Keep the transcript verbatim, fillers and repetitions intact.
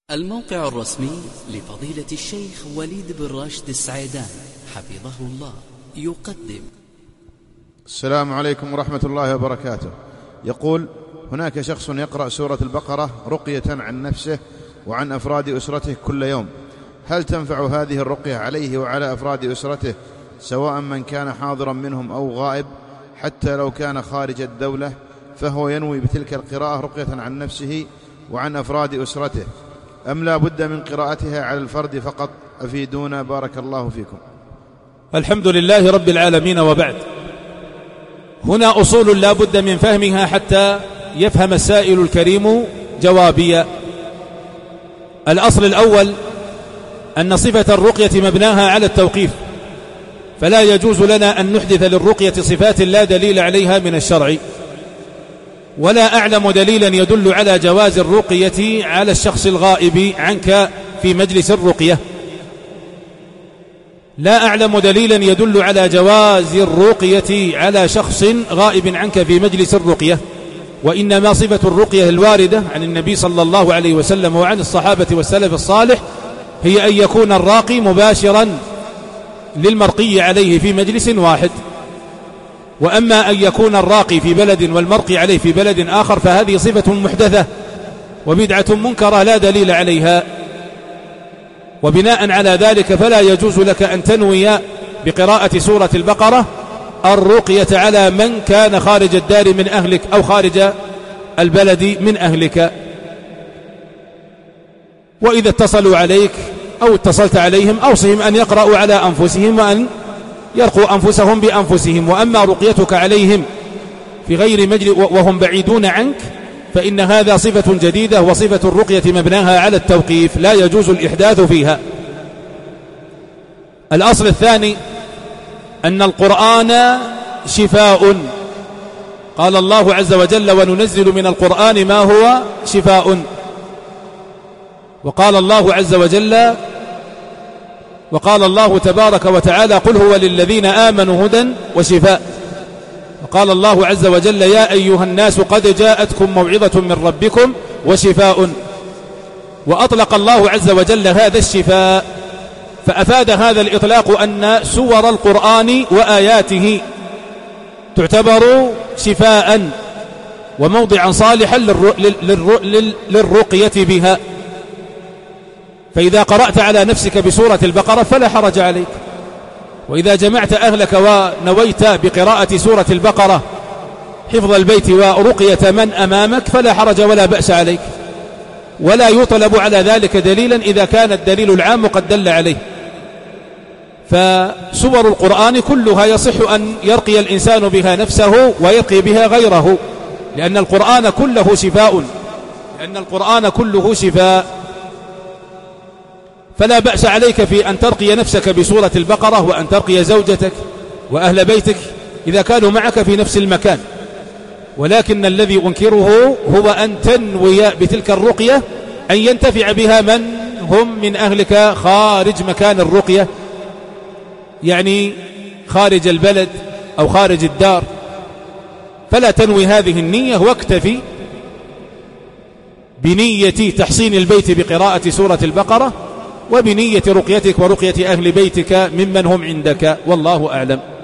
الموقع الرسمي لفضيلة الشيخ وليد بن راشد السعيدان حفظه الله يقدم. السلام عليكم ورحمة الله وبركاته. يقول: هناك شخص يقرأ سورة البقرة رقية عن نفسه وعن أفراد أسرته كل يوم، هل تنفع هذه الرقية عليه وعلى أفراد أسرته سواء من كان حاضرا منهم أو غائب، حتى لو كان خارج الدولة، فهو ينوي بتلك القراءة رقية عن نفسه وعن أفراد أسرته، أم لا بد من قراءتها على الفرد فقط؟ أفيدونا بارك الله فيكم. الحمد لله رب العالمين، وبعد. هنا أصول لا بد من فهمها حتى يفهم السائل الكريم جوابي. الأصل الأول أن صفة الرقية مبناها على التوقيف، فلا يجوز لنا أن نحدث للرقية صفات لا دليل عليها من الشرع، ولا أعلم دليلا يدل على جواز الرقية على الشخص الغائب عنك في مجلس الرقية. لا أعلم دليلا يدل على جواز الرقية على شخص غائب عنك في مجلس الرقية، وإنما صفة الرقية الواردة عن النبي صلى الله عليه وسلم وعن الصحابة والسلف الصالح هي أن يكون الراقي مباشرا للمرقي عليه في مجلس واحد. وأما أن يكون الراقي في بلد والمرقي عليه في بلد آخر فهذه صفة محدثة وبدعة منكرة لا دليل عليها، وبناء على ذلك فلا يجوز لك أن تنوي بقراءة سورة البقرة الرقية على من كان خارج الدار من أهلك أو خارج البلد من أهلك. وإذا اتصلوا عليك أو اتصلت عليهم أوصهم أن يقرأوا على أنفسهم وأن يرقوا أنفسهم بأنفسهم. وأما رقيتك عليهم في غير مجلس وهم بعيدون عنك فإن هذا صفة جديدة، وصفة الرقية مبناها على التوقيف لا يجوز الإحداث فيها. الأصل الثاني أن القرآن شفاء، قال الله عز وجل: وننزل من القرآن ما هو شفاء. وقال الله عز وجل وقال الله تبارك وتعالى: قل هو للذين آمنوا هدى وشفاء. وقال الله عز وجل: يا أيها الناس قد جاءتكم موعظة من ربكم وشفاء. وأطلق الله عز وجل هذا الشفاء، فأفاد هذا الإطلاق أن سور القرآن وآياته تعتبر شفاء وموضعا صالحا للرقية بها. فإذا قرأت على نفسك بسورة البقرة فلا حرج عليك، وإذا جمعت أهلك ونويت بقراءة سورة البقرة حفظ البيت ورقية من أمامك فلا حرج ولا بأس عليك، ولا يطلب على ذلك دليلا إذا كان الدليل العام قد دل عليه. فسور القرآن كلها يصح أن يرقي الإنسان بها نفسه ويرقي بها غيره، لأن القرآن كله شفاء لأن القرآن كله شفاء فلا بأس عليك في أن ترقي نفسك بسورة البقرة، وأن ترقي زوجتك وأهل بيتك إذا كانوا معك في نفس المكان. ولكن الذي أنكره هو أن تنوي بتلك الرقية أن ينتفع بها من هم من أهلك خارج مكان الرقية، يعني خارج البلد أو خارج الدار، فلا تنوي هذه النية، واكتفي بنية تحصين البيت بقراءة سورة البقرة وبنية رقيتك ورقية أهل بيتك ممن هم عندك، والله أعلم.